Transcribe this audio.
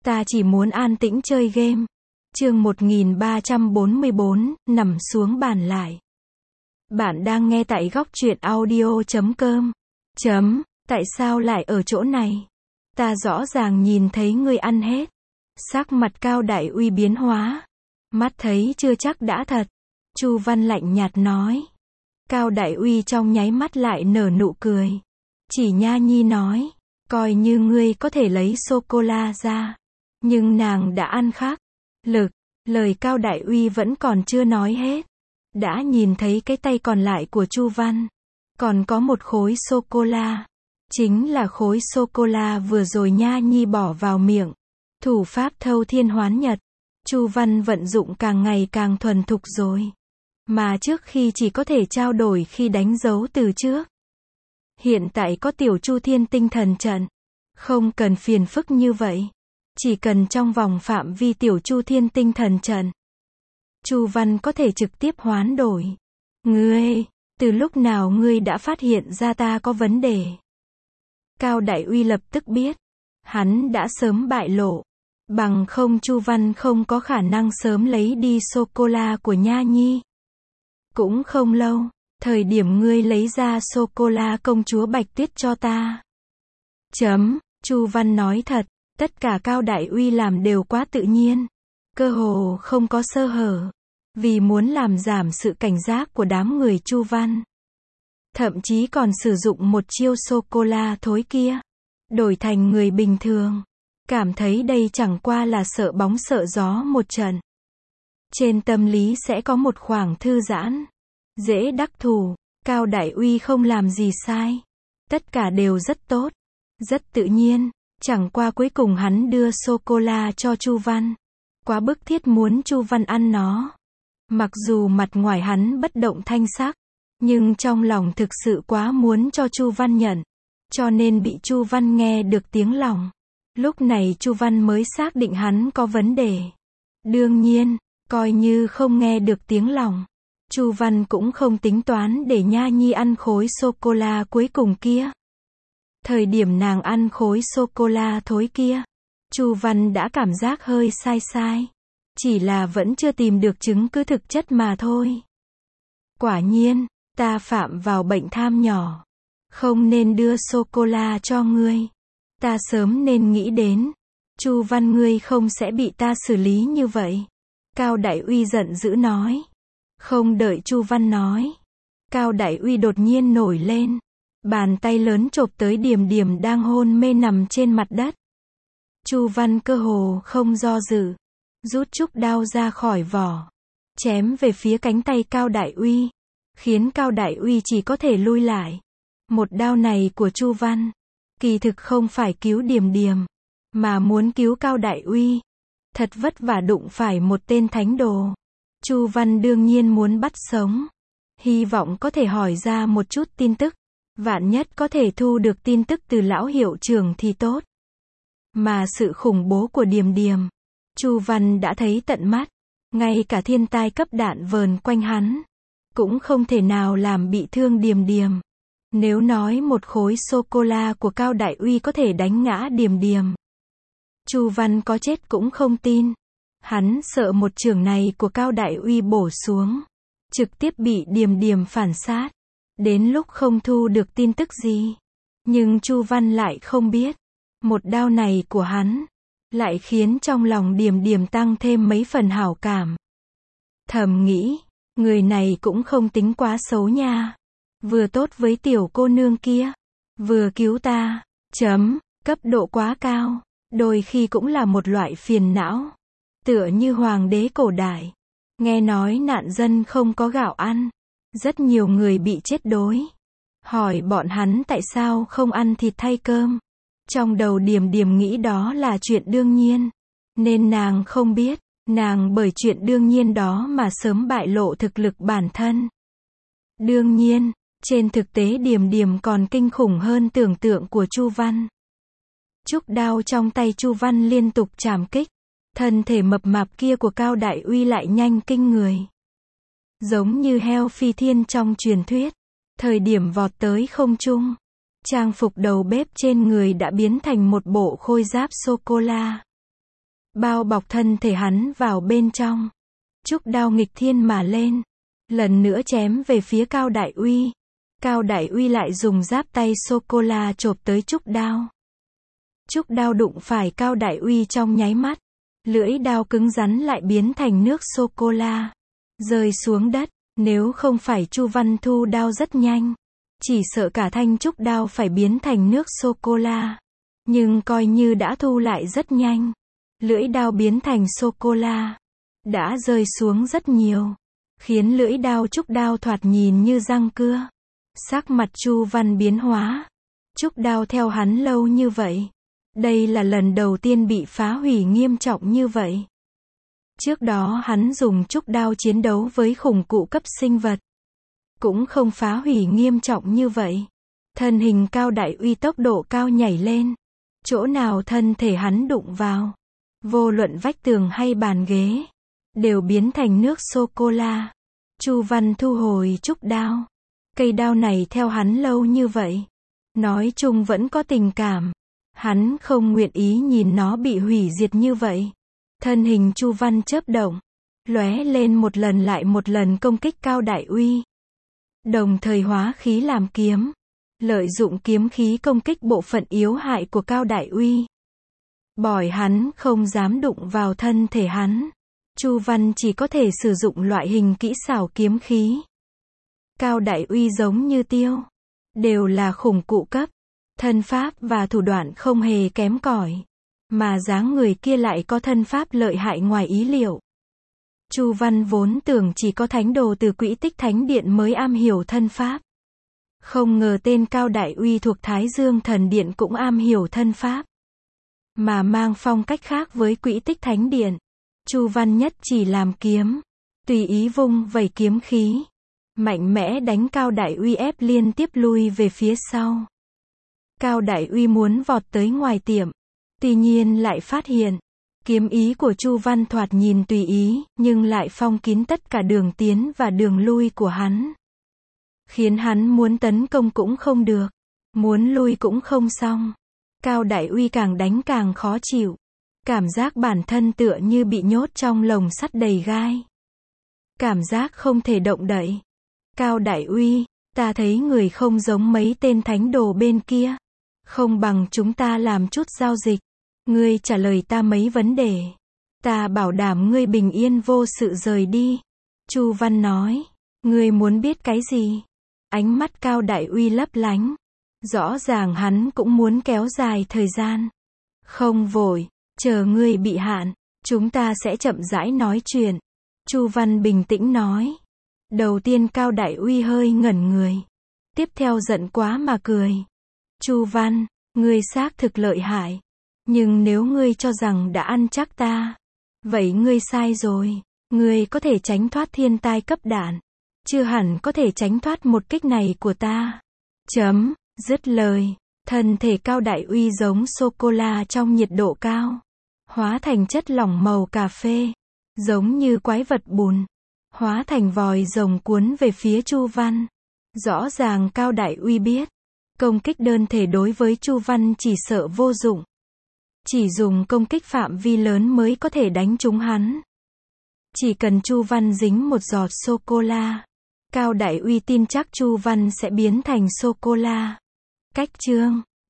Ta chỉ muốn an tĩnh chơi game. Chương 1344, nằm xuống bàn lại. Bạn đang nghe tại góc truyện audio.com. Tại sao lại ở chỗ này? Ta rõ ràng nhìn thấy ngươi ăn hết. Sắc mặt Cao Đại Uy biến hóa. Mắt thấy chưa chắc đã thật. Chu Văn lạnh nhạt nói. Cao Đại Uy trong nháy mắt lại nở nụ cười. Chỉ Nha Nhi nói, coi như ngươi có thể lấy sô-cô-la ra. Nhưng nàng đã ăn khác. Lời Cao Đại Uy vẫn còn chưa nói hết. Đã nhìn thấy cái tay còn lại của Chu Văn. Còn có một khối sô-cô-la. Chính là khối sô-cô-la vừa rồi Nha Nhi bỏ vào miệng. Thủ pháp thâu thiên hoán nhật. Chu Văn vận dụng càng ngày càng thuần thục rồi. Mà trước khi chỉ có thể trao đổi khi đánh dấu từ trước. Hiện tại có tiểu Chu Thiên tinh thần trận. Không cần phiền phức như vậy. Chỉ cần trong vòng phạm vi tiểu Chu Thiên tinh thần trận. Chu Văn có thể trực tiếp hoán đổi. Ngươi, từ lúc nào ngươi đã phát hiện ra ta có vấn đề? Cao Đại Uy lập tức biết. Hắn đã sớm bại lộ. Bằng không Chu Văn không có khả năng sớm lấy đi sô-cô-la của Nha Nhi. Cũng không lâu, thời điểm ngươi lấy ra sô-cô-la công chúa Bạch Tuyết cho ta. Chu Văn nói thật, tất cả Cao Đại Uy làm đều quá tự nhiên. Cơ hồ không có sơ hở. Vì muốn làm giảm sự cảnh giác của đám người Chu Văn. Thậm chí còn sử dụng một chiêu sô-cô-la thối kia. Đổi thành người bình thường. Cảm thấy đây chẳng qua là sợ bóng sợ gió một trận. Trên tâm lý sẽ có một khoảng thư giãn. Dễ đắc thủ. Cao Đại Uy không làm gì sai. Tất cả đều rất tốt. Rất tự nhiên. Chẳng qua cuối cùng hắn đưa sô-cô-la cho Chu Văn. Quá bức thiết muốn Chu Văn ăn nó. Mặc dù mặt ngoài hắn bất động thanh sắc. Nhưng trong lòng thực sự quá muốn cho Chu Văn nhận. Cho nên bị Chu Văn nghe được tiếng lòng. Lúc này Chu Văn mới xác định hắn có vấn đề. Đương nhiên, coi như không nghe được tiếng lòng. Chu Văn cũng không tính toán để Nha Nhi ăn khối sô-cô-la cuối cùng kia. Thời điểm nàng ăn khối sô-cô-la thối kia, Chu Văn đã cảm giác hơi sai. Chỉ là vẫn chưa tìm được chứng cứ thực chất mà thôi. Quả nhiên, ta phạm vào bệnh tham nhỏ. Không nên đưa sô-cô-la cho ngươi. Ta sớm nên nghĩ đến. Chu Văn ngươi không sẽ bị ta xử lý như vậy. Cao Đại Uy giận dữ nói. Không đợi Chu Văn nói. Cao Đại Uy đột nhiên nổi lên. Bàn tay lớn chộp tới Điềm Điềm đang hôn mê nằm trên mặt đất. Chu Văn cơ hồ không do dự. Rút trúc đao ra khỏi vỏ. Chém về phía cánh tay Cao Đại Uy. Khiến Cao Đại Uy chỉ có thể lui lại. Một đao này của Chu Văn. Kỳ thực không phải cứu Điềm Điềm. Mà muốn cứu Cao Đại Uy. Thật vất vả đụng phải một tên thánh đồ. Chu Văn đương nhiên muốn bắt sống. Hy vọng có thể hỏi ra một chút tin tức. Vạn nhất có thể thu được tin tức từ lão hiệu trưởng thì tốt. Mà sự khủng bố của Điềm Điềm. Chu Văn đã thấy tận mắt. Ngay cả thiên tai cấp đạn vờn quanh hắn. Cũng không thể nào làm bị thương Điềm Điềm. Nếu nói một khối sô-cô-la của Cao Đại Uy có thể đánh ngã Điềm Điềm. Chu Văn có chết cũng không tin. Hắn sợ một chưởng này của Cao Đại Uy bổ xuống. Trực tiếp bị Điềm Điềm phản sát. Đến lúc không thu được tin tức gì. Nhưng Chu Văn lại không biết. Một đao này của hắn. Lại khiến trong lòng Điềm Điềm tăng thêm mấy phần hảo cảm. Thầm nghĩ. Người này cũng không tính quá xấu nha. Vừa tốt với tiểu cô nương kia. Vừa cứu ta. Cấp độ quá cao. Đôi khi cũng là một loại phiền não. Tựa như hoàng đế cổ đại. Nghe nói nạn dân không có gạo ăn. Rất nhiều người bị chết đói. Hỏi bọn hắn tại sao không ăn thịt thay cơm. Trong đầu Điềm Điềm nghĩ đó là chuyện đương nhiên. Nên nàng không biết. Nàng bởi chuyện đương nhiên đó mà sớm bại lộ thực lực bản thân. Đương nhiên, trên thực tế Điềm Điềm còn kinh khủng hơn tưởng tượng của Chu Văn. Trúc đao trong tay Chu Văn liên tục chảm kích. Thân thể mập mạp kia của Cao Đại Uy lại nhanh kinh người. Giống như heo phi thiên trong truyền thuyết. Thời điểm vọt tới không trung. Trang phục đầu bếp trên người đã biến thành một bộ khôi giáp sô-cô-la. bao bọc thân thể hắn vào bên trong. Trúc đao nghịch thiên mà lên, lần nữa chém về phía Cao Đại Uy. Cao Đại Uy lại dùng giáp tay sô-cô-la chộp tới trúc đao. Trúc đao đụng phải Cao Đại Uy trong nháy mắt, lưỡi đao cứng rắn lại biến thành nước sô-cô-la, rơi xuống đất. Nếu không phải Chu Văn thu đao rất nhanh, chỉ sợ cả thanh trúc đao phải biến thành nước sô-cô-la. Nhưng coi như đã thu lại rất nhanh, lưỡi đao biến thành sô-cô-la, đã rơi xuống rất nhiều, khiến lưỡi đao trúc đao thoạt nhìn như răng cưa. Sắc mặt Chu Văn biến hóa. Trúc đao theo hắn lâu như vậy, đây là lần đầu tiên bị phá hủy nghiêm trọng như vậy. Trước đó hắn dùng trúc đao chiến đấu với khủng cụ cấp sinh vật, cũng không phá hủy nghiêm trọng như vậy. Thân hình Cao Đại Uy tốc độ cao nhảy lên, chỗ nào thân thể hắn đụng vào, vô luận vách tường hay bàn ghế, đều biến thành nước sô-cô-la. Chu Văn thu hồi trúc đao. Cây đao này theo hắn lâu như vậy, nói chung vẫn có tình cảm. Hắn không nguyện ý nhìn nó bị hủy diệt như vậy. Thân hình Chu Văn chớp động, lóe lên một lần lại một lần công kích Cao Đại Uy. Đồng thời hóa khí làm kiếm, lợi dụng kiếm khí công kích bộ phận yếu hại của Cao Đại Uy. Bỏi hắn không dám đụng vào thân thể hắn. Chu Văn chỉ có thể sử dụng loại hình kỹ xảo kiếm khí. Cao Đại Uy giống như Tiêu, đều là khủng cụ cấp, thân pháp và thủ đoạn không hề kém cỏi, mà dáng người kia lại có thân pháp lợi hại ngoài ý liệu. Chu Văn vốn tưởng chỉ có thánh đồ từ Quỹ Tích Thánh Điện mới am hiểu thân pháp. Không ngờ tên Cao Đại Uy thuộc Thái Dương Thần Điện cũng am hiểu thân pháp, mà mang phong cách khác với Quỹ Tích Thánh Điện. Chu Văn nhất chỉ làm kiếm, tùy ý vung vẩy kiếm khí, mạnh mẽ đánh Cao Đại Uy ép liên tiếp lui về phía sau. Cao Đại Uy muốn vọt tới ngoài tiệm, tuy nhiên lại phát hiện, kiếm ý của Chu Văn thoạt nhìn tùy ý, nhưng lại phong kín tất cả đường tiến và đường lui của hắn. Khiến hắn muốn tấn công cũng không được, muốn lui cũng không xong. Cao Đại Uy càng đánh càng khó chịu. Cảm giác bản thân tựa như bị nhốt trong lồng sắt đầy gai. Cảm giác không thể động đậy. Cao Đại Uy, ta thấy người không giống mấy tên thánh đồ bên kia. Không bằng chúng ta làm chút giao dịch. Ngươi trả lời ta mấy vấn đề. Ta bảo đảm ngươi bình yên vô sự rời đi. Chu Văn nói. Ngươi muốn biết cái gì? Ánh mắt Cao Đại Uy lấp lánh. Rõ ràng hắn cũng muốn kéo dài thời gian. Không vội, chờ ngươi bị hạn, chúng ta sẽ chậm rãi nói chuyện. Chu Văn bình tĩnh nói. Đầu tiên Cao Đại Uy hơi ngẩn người. Tiếp theo giận quá mà cười. Chu Văn, ngươi xác thực lợi hại. Nhưng nếu ngươi cho rằng đã ăn chắc ta, vậy ngươi sai rồi. Ngươi có thể tránh thoát thiên tai cấp đạn, chưa hẳn có thể tránh thoát một kích này của ta. Dứt lời, thân thể Cao Đại Uy giống sô-cô-la trong nhiệt độ cao, hóa thành chất lỏng màu cà phê, giống như quái vật bùn, hóa thành vòi rồng cuốn về phía Chu Văn. Rõ ràng Cao Đại Uy biết, công kích đơn thể đối với Chu Văn chỉ sợ vô dụng. Chỉ dùng công kích phạm vi lớn mới có thể đánh trúng hắn. Chỉ cần Chu Văn dính một giọt sô-cô-la, Cao Đại Uy tin chắc Chu Văn sẽ biến thành sô-cô-la. Cách chương